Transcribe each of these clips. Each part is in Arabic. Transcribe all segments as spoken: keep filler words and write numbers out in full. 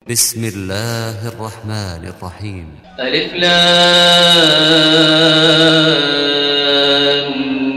بسم الله الرحمن الرحيم. ألف لام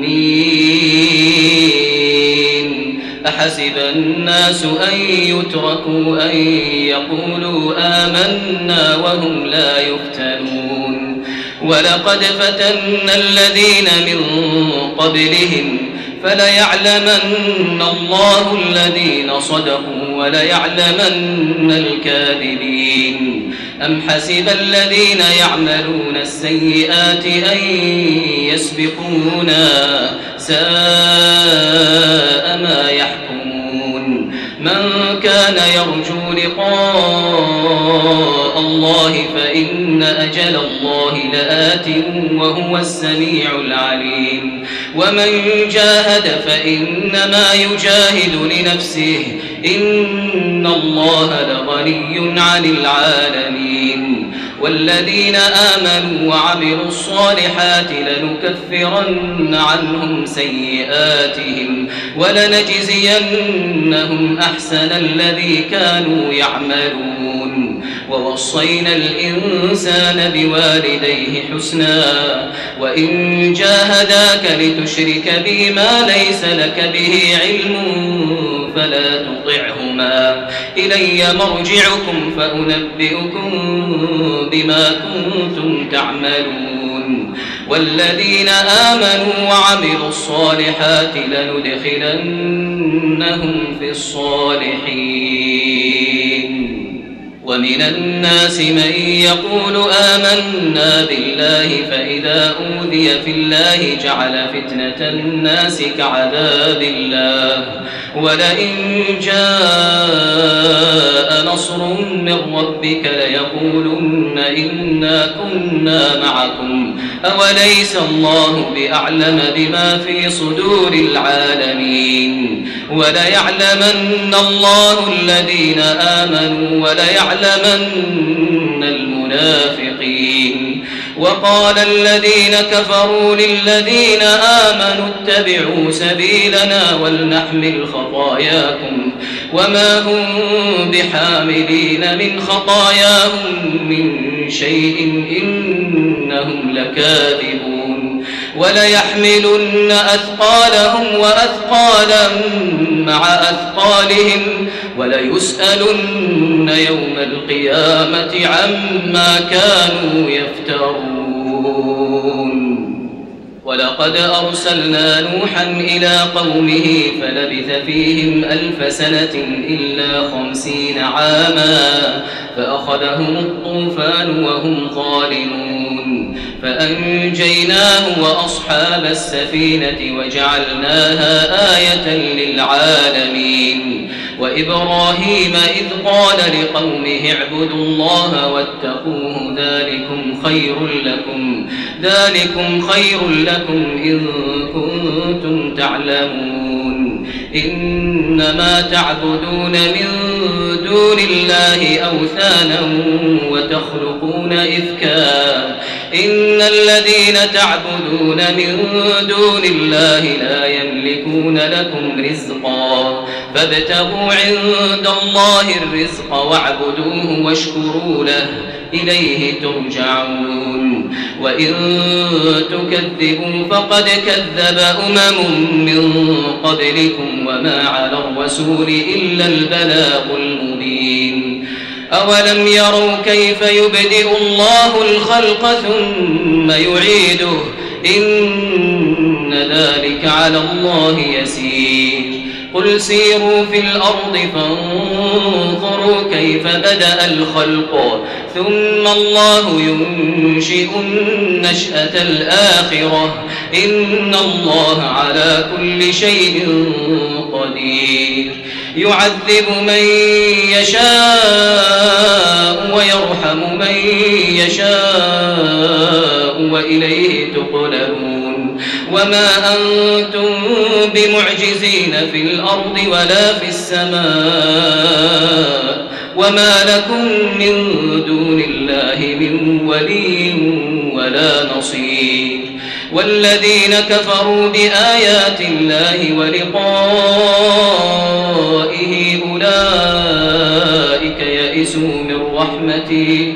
ميم. أحسب الناس أن يتركوا أن يقولوا آمنا وهم لا يفتنون ولقد فتنا الذين من قبلهم فليعلمن الله الذين صدقوا وليعلمن الكاذبين. أم حسب الذين يعملون السيئات أن يسبقونا ساء ما يحكمون. من كان يرجو لقاء الله فإن أجل الله لآت وهو السميع العليم. ومن جاهد فإنما يجاهد لنفسه إن الله لغني عن العالمين. والذين آمنوا وعملوا الصالحات لنكفرن عنهم سيئاتهم ولنجزينهم أحسن الذي كانوا يعملون. ووصينا الإنسان بوالديه حسنا وإن جاهداك لتشرك بي ما ليس لك به علم فلا تطعهما إلي مرجعكم فأنبئكم بما كنتم تعملون. والذين آمنوا وعملوا الصالحات لندخلنهم في الصالحين. ومن الناس من يقول آمنا بالله فإذا أوذي في الله جعل فتنة الناس كعذاب الله ولئن جاء نصر من ربك ليقولن إنا كنا معكم أوليس الله بأعلم بما في صدور العالمين. وليعلمن الله الذين آمنوا وليعلمن المنافقين. وقال الذين كفروا للذين آمنوا اتبعوا سبيلنا ولنحمل خطاياكم وما هم بحاملين من خطاياهم من شيء إنهم لكاذبون. وليحملن أثقالهم وأثقالا مع أثقالهم وليسألن يوم القيامة عما كانوا يفترون. ولقد أرسلنا نوحا إلى قومه فلبث فيهم ألف سنة إلا خمسين عاما فأخذهم الطوفان وهم ظالمون فأنجيناه وأصحاب السفينة وجعلناها آية للعالمين. وإبراهيم إذ قال لقومه اعبدوا الله واتقوه ذلكم خير لكم ذلكم خير لكم إن كنتم تعلمون. إنما تعبدون من دون الله أوثانا وتخلقون إفكا إن الذين تعبدون من دون الله لا يملكون لكم رزقا فابتغوا عند الله الرزق واعبدوه واشكروا له إليه ترجعون. وإن تكذبوا فقد كذب أمم من قبلكم وما على الرسول إلا البلاغ المبين. أولم يروا كيف يبدئ الله الخلق ثم يعيده إن ذلك على الله يسير. قل سيروا في الأرض فانظروا كيف بدأ الخلق ثم الله ينشئ النشأة الآخرة إن الله على كل شيء قدير. يعذب من يشاء ويرحم من يشاء وإليه تقلبون. وما أنتم بمعجزين في الأرض ولا في السماء وما لكم من دون الله من ولي ولا نصير. والذين كفروا بآيات الله ولقائه أولئك يئسوا من رحمتي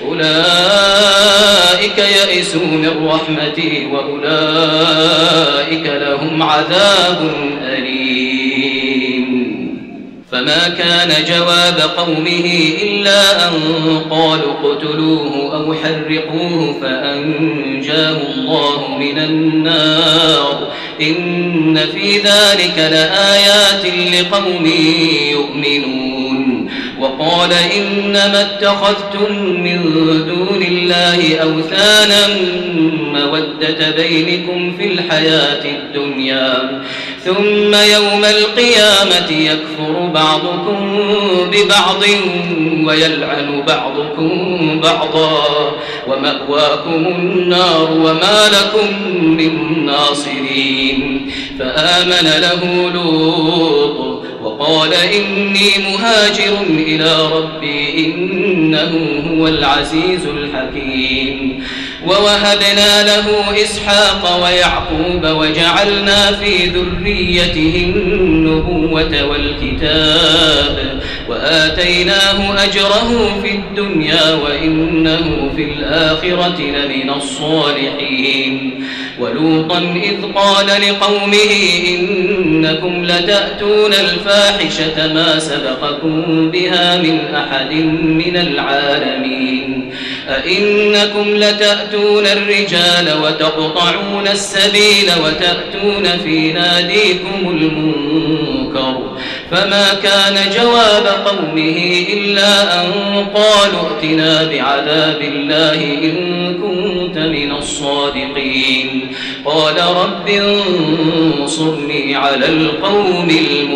أولئك يئسوا من رحمتي وأولئك لهم عذاب أليم. فما كان جواب قومه إلا أن قالوا اقتلوه أو حرقوه فأنجاه الله من النار إن في ذلك لآيات لقوم يؤمنون. وقال إنما اتخذتم من دون الله أوثانا مودة بينكم في الحياة الدنيا ثم يوم القيامة يكفر بعضكم ببعض ويلعن بعضكم بعضا ومأواكم النار وما لكم من ناصرين. فآمن له لوط وقال إني مهاجر إلى ربي إنه هو العزيز الحكيم. ووهبنا له إسحاق ويعقوب وجعلنا في ذريته النبوة والكتاب وآتيناه أجره في الدنيا وإنه في الآخرة لمن الصالحين. ولوطا إذ قال لقومه إنكم لتأتون الفاحشة ما سبقكم بها من أحد من العالمين أئنكم لتأتون الرجال وتقطعون السبيل وتأتون في ناديكم المنكر. فما كان جواب قومه إلا أن قالوا ائتنا بعذاب الله إن كنت من الصادقين. قال رب انصرني على القوم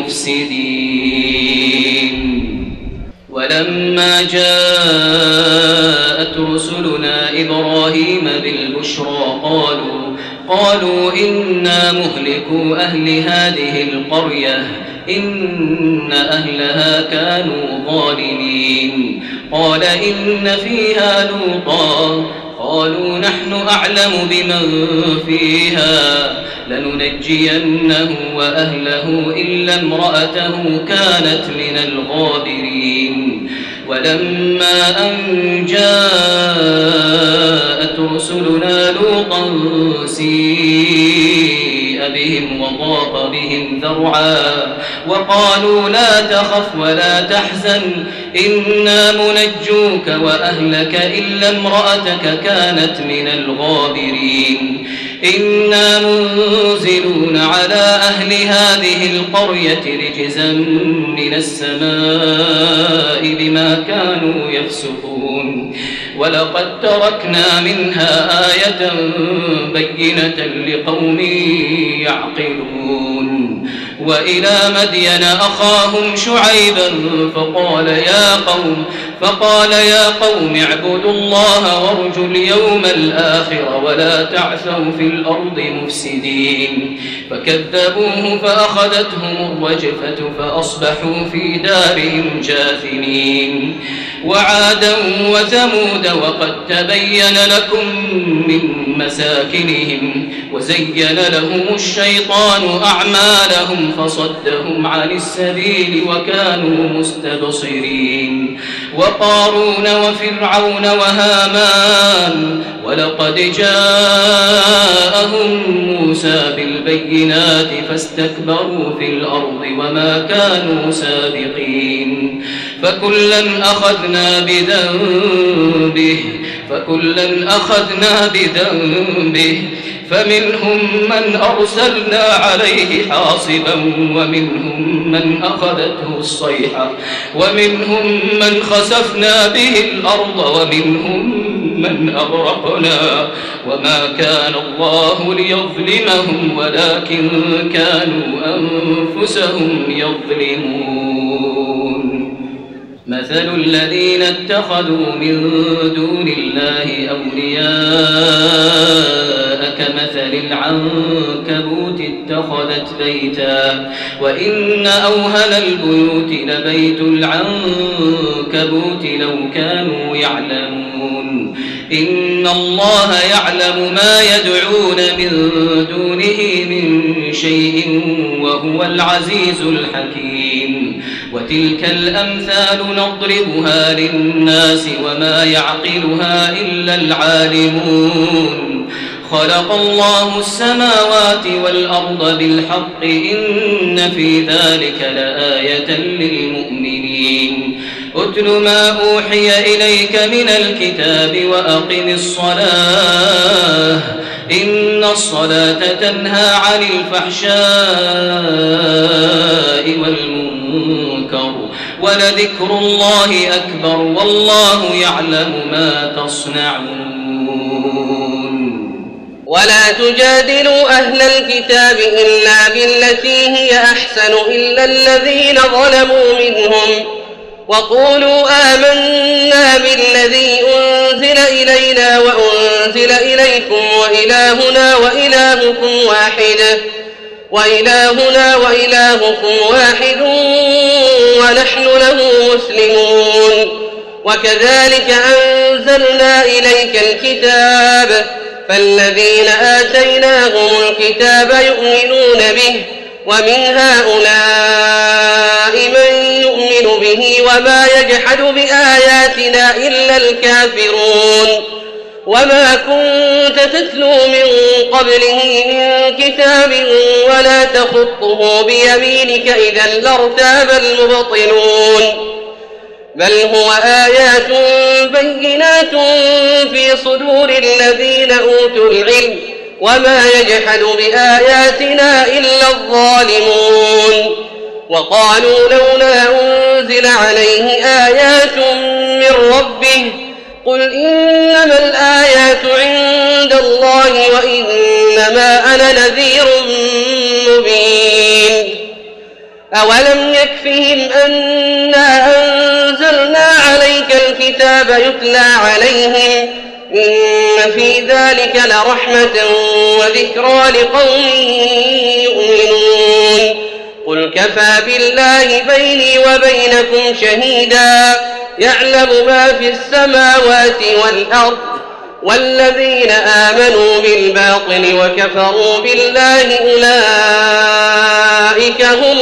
المفسدين. ولما جاءت رسلنا إبراهيم بالبشرى قالوا قالوا إنا مهلكو أهل هذه القرية إن أهلها كانوا ظالمين. قال إن فيها لوطا قالوا نحن أعلم بمن فيها لننجينه وأهله إلا امرأته كانت من الغابرين. ولما أن جاءت رسلنا لوطا سيء بهم وضاق بهم ذرعا وقالوا لا تخف ولا تحزن إنا منجوك وأهلك إلا امرأتك كانت من الغابرين. إنا منزلون على أهل هذه القرية رجزا من السماء بما كانوا يفسقون. ولقد تركنا منها آية بينة لقوم يعقلون. وإلى مدين أخاهم شعيبا فقال يا قوم فقال يا قوم اعبدوا الله وارجوا اليوم الآخر ولا تعثوا في الأرض مفسدين. فكذبوه فأخذتهم الرجفة فأصبحوا في دارهم جاثمين. وعادا وثمود وقد تبين لكم من مساكنهم وزين لهم الشيطان أعمالهم فصدهم عن السبيل وكانوا مستبصرين. وقارون وفرعون وهامان ولقد جاءهم موسى بالبينات فاستكبروا في الأرض وما كانوا سابقين. فكلا أخذنا بذنبه فكلا أخذنا بذنبه فمنهم من أرسلنا عليه حاصبا ومنهم من أخذته الصيحة ومنهم من خسفنا به الأرض ومنهم من أغرقنا وما كان الله ليظلمهم ولكن كانوا أنفسهم يظلمون. مثل الذين اتخذوا من دون الله أولياء كمثل العنكبوت اتخذت بيتا وإن أوهن البيوت لبيت العنكبوت لو كانوا يعلمون. إن الله يعلم ما يدعون من دونه من شيء وهو العزيز الحكيم. وتلك الأمثال نضربها للناس وما يعقلها إلا العالمون خلق الله السماوات والأرض بالحق إن في ذلك لآية للمؤمنين أتل ما أوحي إليك من الكتاب وأقم الصلاة إن الصلاة تنهى عن الفحشاء والمنكر ولذكر الله أكبر والله يعلم ما تصنعون ولا تجادلوا أهل الكتاب إلا بالتي هي أحسن إلا الذين ظلموا منهم وقولوا آمنا بالذي أنزل إلينا وأنزل إليكم وإلهنا وإلهكم واحد وإلهنا وإلهكم واحد ونحن له مسلمون وكذلك أنزلنا إليك الكتاب فالذين آتيناهم الكتاب يؤمنون به ومن هؤلاء من يؤمن به وما يجحد بآياتنا إلا الكافرون وما كنت تتلو من قبله من كتاب ولا تخطه بيمينك إذا لارتاب المبطلون بل هو آيات بينات في صدور الذين أوتوا العلم وما يجحد بآياتنا إلا الظالمون وقالوا لولا أنزل عليه آيات من ربه قل إنما الآيات عند الله وإنما أنا نذير مبين أولم يكفهم أنا أنزلنا عليك الكتاب يتلى عليهم إن في ذلك لرحمة وذكرى لقوم يؤمنون قل كفى بالله بيني وبينكم شهيدا يعلم ما في السماوات والأرض والذين آمنوا بالباطل وكفروا بالله أولئك هم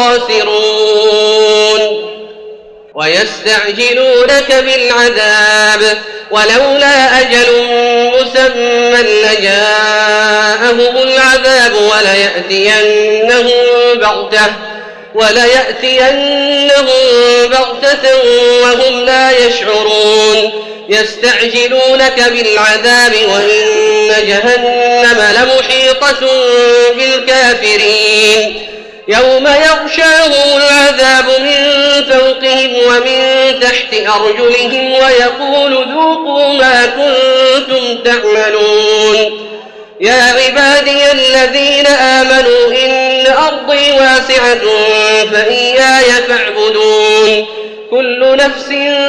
الخاسرون ويستعجلونك بالعذاب ولولا أجل مسمى لجاءهم العذاب وليأتينهم بغتة وليأتينهم بغتة وهم لا يشعرون يستعجلونك بالعذاب وإن جهنم لمحيطة بالكافرين يوم يغشاهم العذاب من فوقهم ومن تحت أرجلهم ويقول ذوقوا ما كنتم تعملون يا عبادي الذين آمنوا إن أرضي واسعة فإياي فاعبدون كل نفس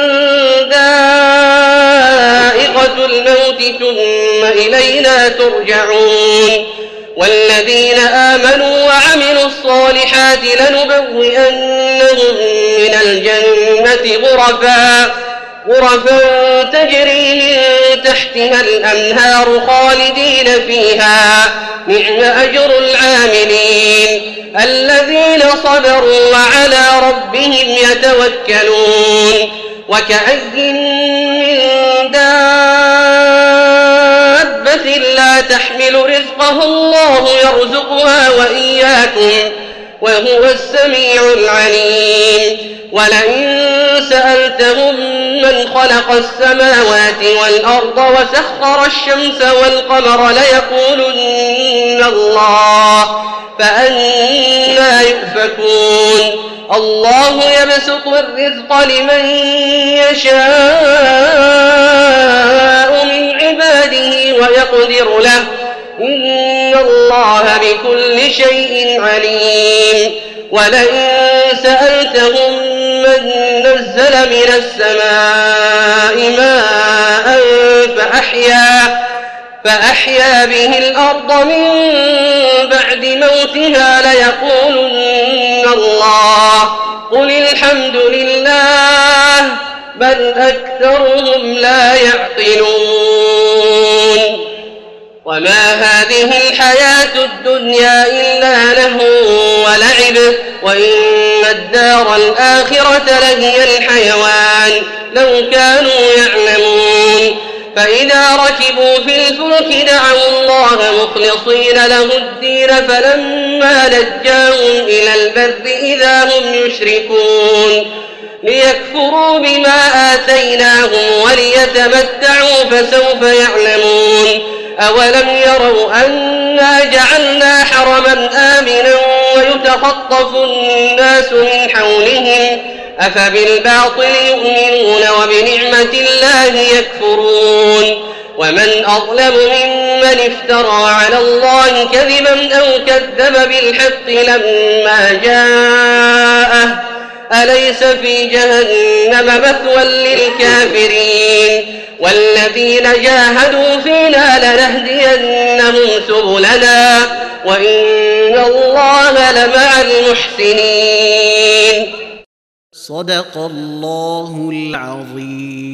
ذائقة الموت ثم إلينا ترجعون والذين آمنوا وعملوا الصالحات لنبوئنهم من الجنة غرفا غرفا تجري من تحتها الأنهار خالدين فيها نعم أجر العاملين الذين صبروا وعلى ربهم يتوكلون وكأي من دابة لا تحمل رزقها الله يرزقها وإياكم وهو السميع العليم ولئن سألتهم من خلق السماوات والأرض وسخر الشمس والقمر ليقولن الله فأنى يؤفكون الله يبسط الرزق لمن يشاء من عباده ويقدر له إن الله بكل شيء عليم ولئن سألتهم من نزل من السماء ماء فأحيا فأحيا به الأرض من بعد موتها ليقولن الله قل الحمد لله بل أكثرهم لا يعقلون وما هذه الحياة الدنيا إلا لهو ولعب وإن الدار الآخرة لهي الحيوان لو كانوا يعلمون فإذا ركبوا في الفلك دعوا الله مخلصين له الدين فلما نجاهم إلى البر إذا هم يشركون ليكفروا بما آتيناهم وليتمتعوا فسوف يعلمون أولم يروا أنا جعلنا حرما آمنا ويتخطف الناس من حولهم أفبالباطل يؤمنون وبنعمة الله يكفرون ومن أظلم ممن افترى على الله كذبا أو كذب بالحق لما جاءه أليس في جهنم مثوى للكافرين والذين جاهدوا فينا لنهدينهم سبلنا وإن الله لمع المحسنين. صدق الله العظيم.